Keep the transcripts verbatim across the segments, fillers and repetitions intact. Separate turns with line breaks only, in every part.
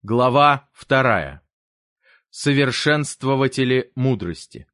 Глава вторая. Совершенствователи мудрости.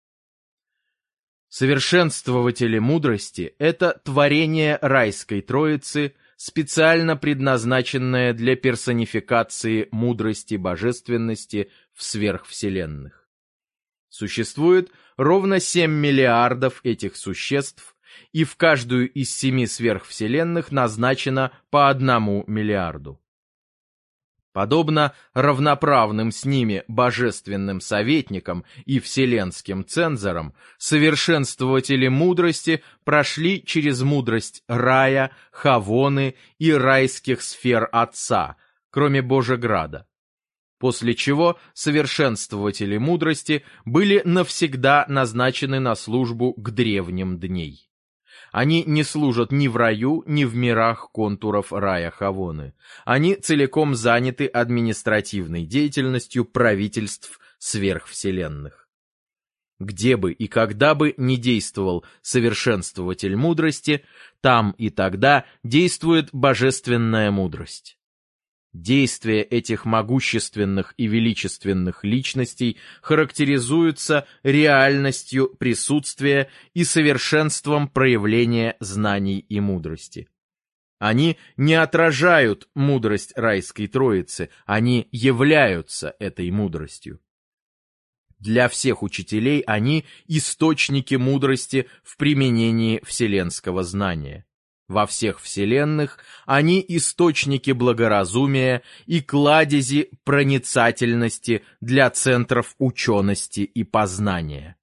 Совершенствователи мудрости – это творение райской троицы, специально предназначенное для персонификации мудрости божественности в сверхвселенных. Существует ровно семь миллиардов этих существ, и в каждую из семи сверхвселенных назначено по одному миллиарду. Подобно равноправным с ними божественным советникам и вселенским цензорам, совершенствователи мудрости прошли через мудрость рая, хавоны и райских сфер Отца, кроме Божеграда. После чего совершенствователи мудрости были навсегда назначены на службу к древним дней. Они не служат ни в раю, ни в мирах контуров рая Хавоны. Они целиком заняты административной деятельностью правительств сверхвселенных. Где бы и когда бы ни действовал совершенствователь мудрости, там и тогда действует божественная мудрость. Действия этих могущественных и величественных личностей характеризуются реальностью присутствия и совершенством проявления знаний и мудрости. Они не отражают мудрость райской троицы, они являются этой мудростью. Для всех учителей они источники мудрости в применении вселенского знания. Во всех вселенных они источники благоразумия и кладези проницательности для центров учености и познания.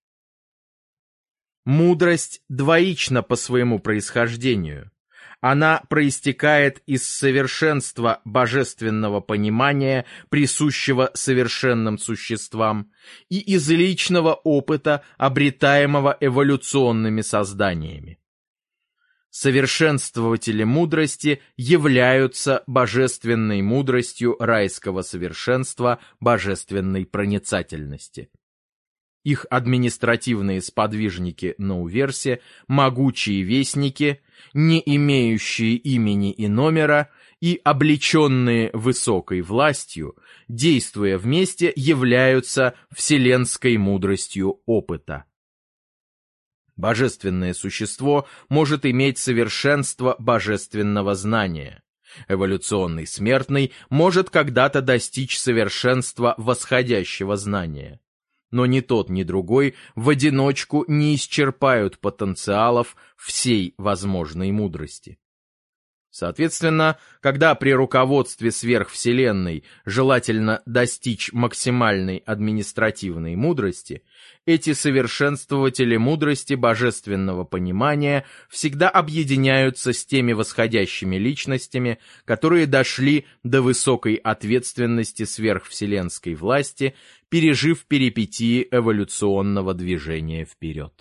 Мудрость двоична по своему происхождению. Она проистекает из совершенства божественного понимания, присущего совершенным существам, и из личного опыта, обретаемого эволюционными созданиями. Совершенствователи мудрости являются божественной мудростью райского совершенства, божественной проницательности. Их административные сподвижники на Уверсе, могучие вестники, не имеющие имени и номера и облеченные высокой властью, действуя вместе, являются вселенской мудростью опыта. Божественное существо может иметь совершенство божественного знания. Эволюционный смертный может когда-то достичь совершенства восходящего знания. Но ни тот, ни другой в одиночку не исчерпают потенциалов всей возможной мудрости. Соответственно, когда при руководстве сверхвселенной желательно достичь максимальной административной мудрости, эти совершенствователи мудрости божественного понимания всегда объединяются с теми восходящими личностями, которые дошли до высокой ответственности сверхвселенской власти, пережив перипетии эволюционного движения вперед.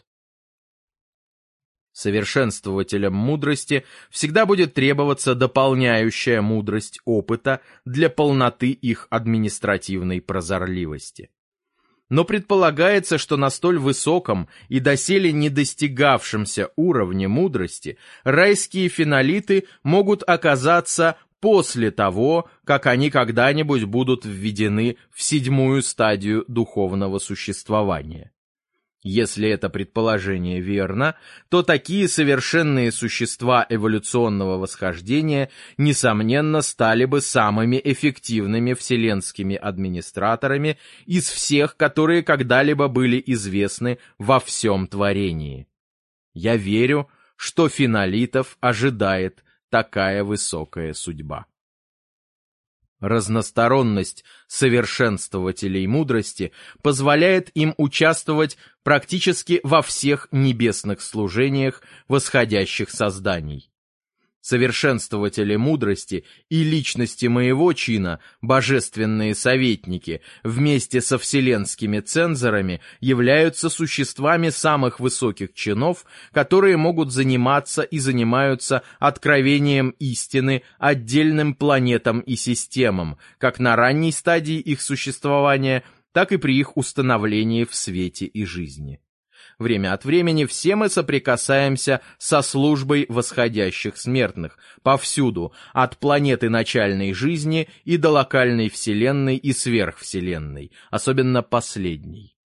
Совершенствователям мудрости всегда будет требоваться дополняющая мудрость опыта для полноты их административной прозорливости. Но предполагается, что на столь высоком и доселе не достигавшемся уровне мудрости райские фенолиты могут оказаться после того, как они когда-нибудь будут введены в седьмую стадию духовного существования. Если это предположение верно, то такие совершенные существа эволюционного восхождения, несомненно, стали бы самыми эффективными вселенскими администраторами из всех, которые когда-либо были известны во всем творении. Я верю, что фенолитов ожидает такая высокая судьба. Разносторонность совершенствователей мудрости позволяет им участвовать практически во всех небесных служениях восходящих созданий. Совершенствователи мудрости и личности моего чина, божественные советники, вместе со вселенскими цензорами являются существами самых высоких чинов, которые могут заниматься и занимаются откровением истины отдельным планетам и системам, как на ранней стадии их существования, так и при их установлении в свете и жизни. Время от времени все мы соприкасаемся со службой восходящих смертных, повсюду, от планеты начальной жизни и до локальной вселенной и сверхвселенной, особенно последней.